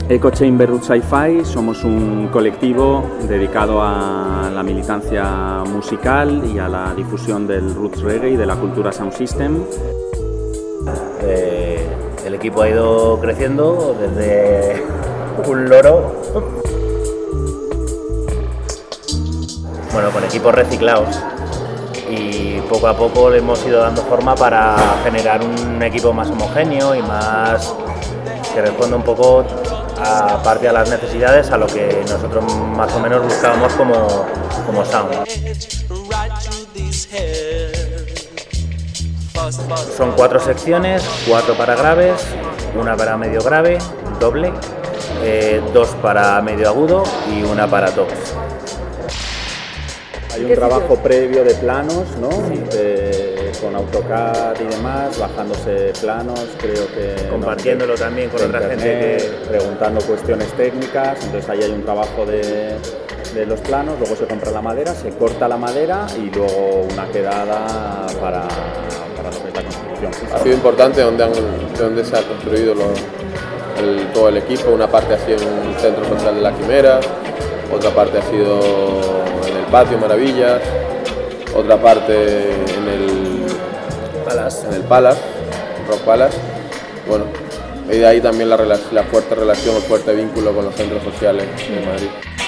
Echo Chamber Roots Hi-Fi somos un colectivo dedicado a la militancia musical y a la difusión del roots reggae y de la cultura sound system. El equipo ha ido creciendo desde un loro, bueno, con equipos reciclados, y poco a poco le hemos ido dando forma para generar un equipo más homogéneo y más que responda un poco aparte a las necesidades, a lo que nosotros más o menos buscábamos como sound. Son 4 secciones, 4 para graves, una para medio grave, doble, 2 para medio agudo y una para tops. Hay un trabajo previo de planos, ¿no? Con AutoCAD y demás, bajándose planos, creo que... Compartiéndolo también con otra gente preguntando cuestiones técnicas, entonces ahí hay un trabajo de los planos, luego se compra la madera, se corta la madera y luego una quedada para lo que es la construcción. Ha sido importante donde se ha construido todo el equipo, una parte ha sido en un centro social de La Quimera, otra parte ha sido en el patio Maravillas, otra parte en el Palace, Rock Palace. Bueno, y de ahí también la fuerte relación, el fuerte vínculo con los centros sociales de Madrid.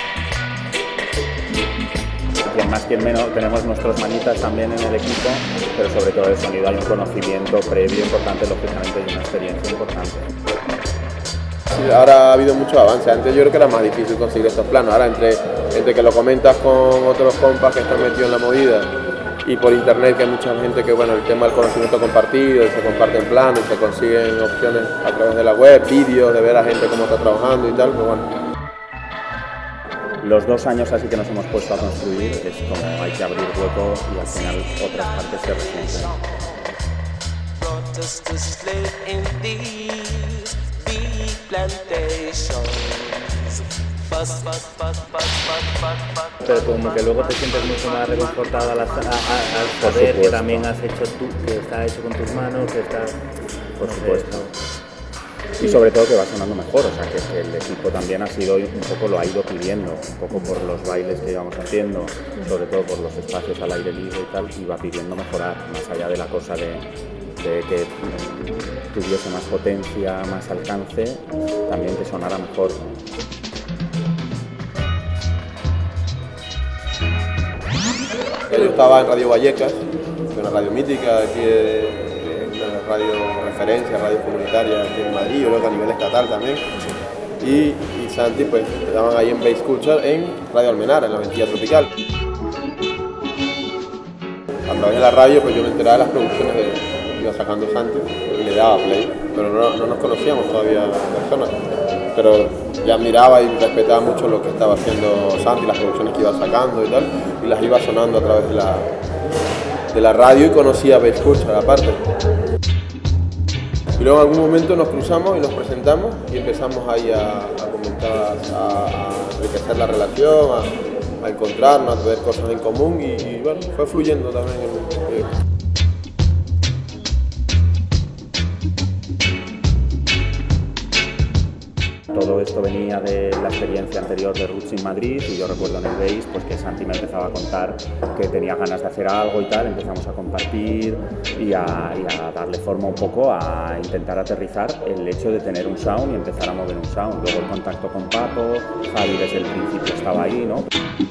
Quien más, quien menos, tenemos nuestras manitas también en el equipo, pero sobre todo el sonido hay un conocimiento previo importante, lógicamente, y una experiencia importante. Sí, ahora ha habido mucho avance. Antes yo creo que era más difícil conseguir estos planos. Ahora entre que lo comentas con otros compas que están metidos en la movida y por internet, que hay mucha gente que, bueno, el tema del conocimiento compartido, y se comparten planos, y se consiguen opciones a través de la web, vídeos, de ver a gente cómo está trabajando y tal, pues bueno. Los 2 años así que nos hemos puesto a construir es como hay que abrir hueco y al final otras partes se resienten. Pero como que luego te sientes mucho más reconfortado al saber que también has hecho tú, que está hecho con tus manos, que está... Por supuesto. Y sobre todo que va sonando mejor, o sea que el equipo también ha sido un poco, lo ha ido pidiendo, un poco por los bailes que íbamos haciendo, sobre todo por los espacios al aire libre y tal, y va pidiendo mejorar, más allá de la cosa de que tuviese más potencia, más alcance, también que sonara mejor. Yo estaba en Radio Vallecas, una radio mítica aquí una radio referencia, radio comunitaria aquí en Madrid, yo creo que a nivel estatal también. Y Santi pues estaban ahí en Bass Culture en Radio Almenara, en la Ventilla Tropical. A través de la radio pues yo me enteraba de las producciones que iba sacando Santi y le daba play, pero no nos conocíamos todavía en persona. Pero ya miraba y respetaba mucho lo que estaba haciendo Santi, las producciones que iba sacando y tal, y las iba sonando a través de la radio y conocía Bass Culture aparte. Y luego en algún momento nos cruzamos y nos presentamos y empezamos ahí a comentar, a enriquecer la relación, a encontrarnos, a ver cosas en común y bueno, fue fluyendo también el proyecto. Todo esto venía de la experiencia anterior de Roots in Madrid y yo recuerdo en el Bass pues que Santi me empezaba a contar que tenía ganas de hacer algo y tal, empezamos a compartir y a darle forma un poco, a intentar aterrizar el hecho de tener un sound y empezar a mover un sound. Luego el contacto con Paco, Javi desde el principio estaba ahí, ¿no?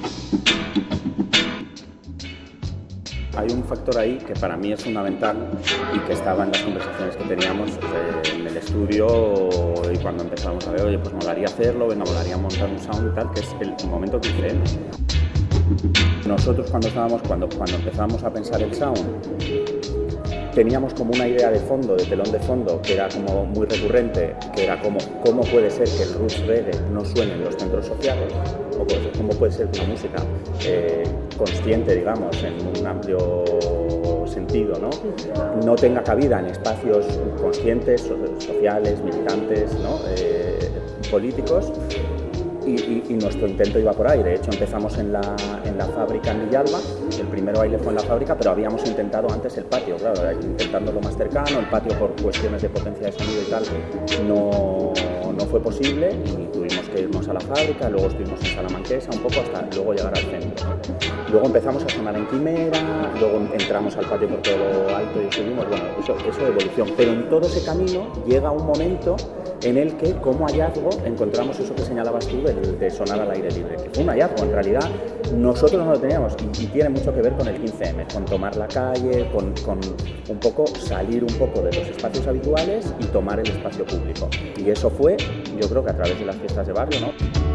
Hay un factor ahí que para mí es fundamental y que estaba en las conversaciones que teníamos en el estudio y cuando empezamos a ver, oye, pues molaría hacerlo, venga, molaría montar un sound y tal, que es el momento que hice. Nosotros cuando empezamos a pensar el sound, teníamos como una idea de fondo, de telón de fondo, que era como muy recurrente, que era como cómo puede ser que el roots reggae no suene en los centros sociales, o cómo puede ser que una música consciente, digamos, en un amplio sentido, no tenga cabida en espacios conscientes, sociales, militantes, ¿no? Políticos. Y nuestro intento iba por ahí. De hecho empezamos en la fábrica en Villalba, el primer baile fue en la fábrica, pero habíamos intentado antes el patio, claro, intentándolo más cercano, el patio por cuestiones de potencia de sonido y tal no fue posible y tuvimos que irnos a la fábrica, luego estuvimos en Salamanquesa un poco hasta luego llegar al centro. Luego empezamos a sonar en Quimera, luego entramos al patio por todo lo alto y subimos, bueno, eso de evolución. Pero en todo ese camino llega un momento en el que, como hallazgo, encontramos eso que señalabas tú de sonar al aire libre, que fue un hallazgo, en realidad nosotros no lo teníamos y tiene mucho que ver con el 15M, con tomar la calle, con un poco salir un poco de los espacios habituales y tomar el espacio público. Y eso fue, yo creo que a través de las fiestas de barrio, ¿no?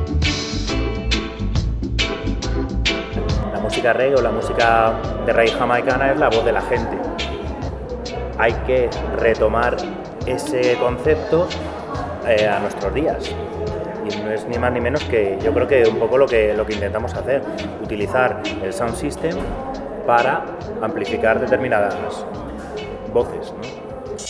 La música reggae o la música de raíz jamaicana es la voz de la gente. Hay que retomar ese concepto a nuestros días. Y no es ni más ni menos que yo creo que un poco lo que intentamos hacer, utilizar el sound system para amplificar determinadas voces, ¿no?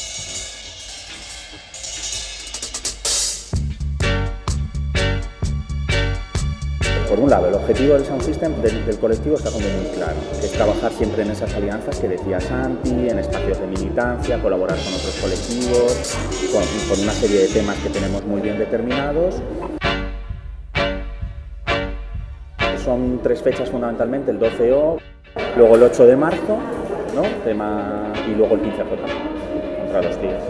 Por un lado, el objetivo del sound system del colectivo está como muy claro, que es trabajar siempre en esas alianzas que decía Santi, en espacios de militancia, colaborar con otros colectivos, con una serie de temas que tenemos muy bien determinados. Son 3 fechas fundamentalmente, el 12O, luego el 8 de marzo, ¿no? Y luego el 15J, contra los tíos.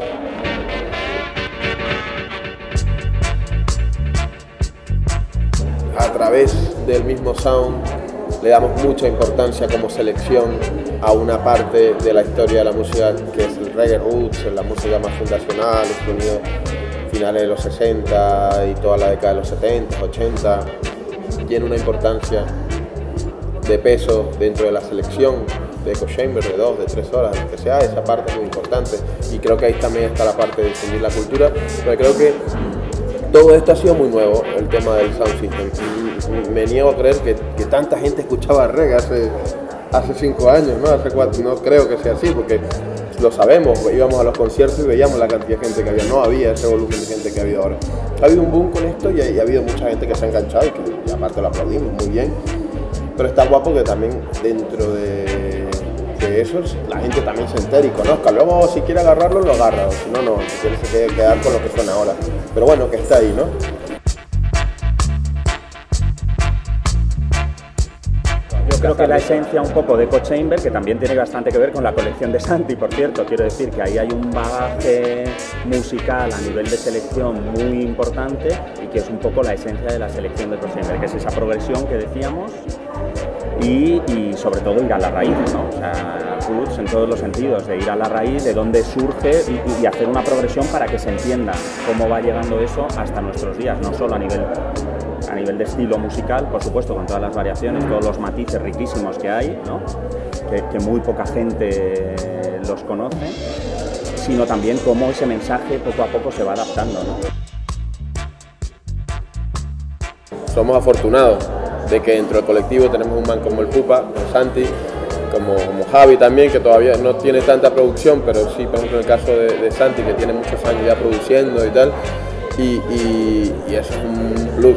A través del mismo sound le damos mucha importancia como selección a una parte de la historia de la música que es el reggae roots, la música más fundacional, los sonidos finales de los 60 y toda la década de los 70, 80. Tiene una importancia de peso dentro de la selección de Echo Chamber de 2, de 3 horas, lo que sea, esa parte es muy importante y creo que ahí también está la parte de difundir la cultura, pero creo que todo esto ha sido muy nuevo, el tema del sound system. Me niego a creer que tanta gente escuchaba reggae hace 5 años, ¿no? Hace 4, no creo que sea así, porque lo sabemos, íbamos a los conciertos y veíamos la cantidad de gente que había, no había ese volumen de gente que ha habido ahora. Ha habido un boom con esto y ha habido mucha gente que se ha enganchado y aparte lo aplaudimos muy bien, pero está guapo que también dentro de eso la gente también se entere y conozca, luego si quiere agarrarlo lo agarra, o si no, si quiere se quiere quedar con lo que suena ahora, pero bueno, que está ahí, ¿no? Yo creo que la esencia un poco de Echo Chamber, que también tiene bastante que ver con la colección de Santi, por cierto, quiero decir que ahí hay un bagaje musical a nivel de selección muy importante y que es un poco la esencia de la selección de Echo Chamber, que es esa progresión que decíamos y sobre todo ir a la raíz, ¿no? O sea, roots en todos los sentidos, de ir a la raíz, de dónde surge y hacer una progresión para que se entienda cómo va llegando eso hasta nuestros días, no solo a nivel de estilo musical, por supuesto, con todas las variaciones, todos los matices riquísimos que hay, ¿no? que muy poca gente los conoce, sino también cómo ese mensaje poco a poco se va adaptando, ¿no? Somos afortunados de que dentro del colectivo tenemos un man como el Pupa, como Santi, como Javi también, que todavía no tiene tanta producción, pero sí, por ejemplo, en el caso de Santi, que tiene muchos años ya produciendo y tal, y eso es un plus.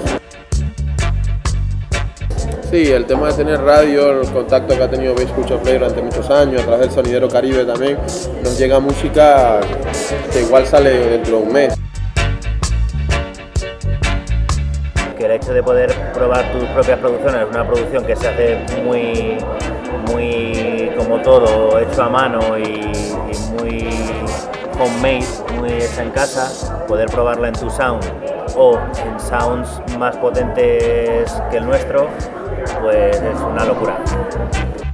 Sí, el tema de tener radio, el contacto que ha tenido Bass Culture Play durante muchos años, a través del Sonidero Caribe también, nos llega música que igual sale dentro de un mes. Que el hecho de poder probar tus propias producciones, una producción que se hace muy como todo, hecho a mano y muy homemade, muy hecha en casa, poder probarla en tu sound o en sounds más potentes que el nuestro, pues es una locura.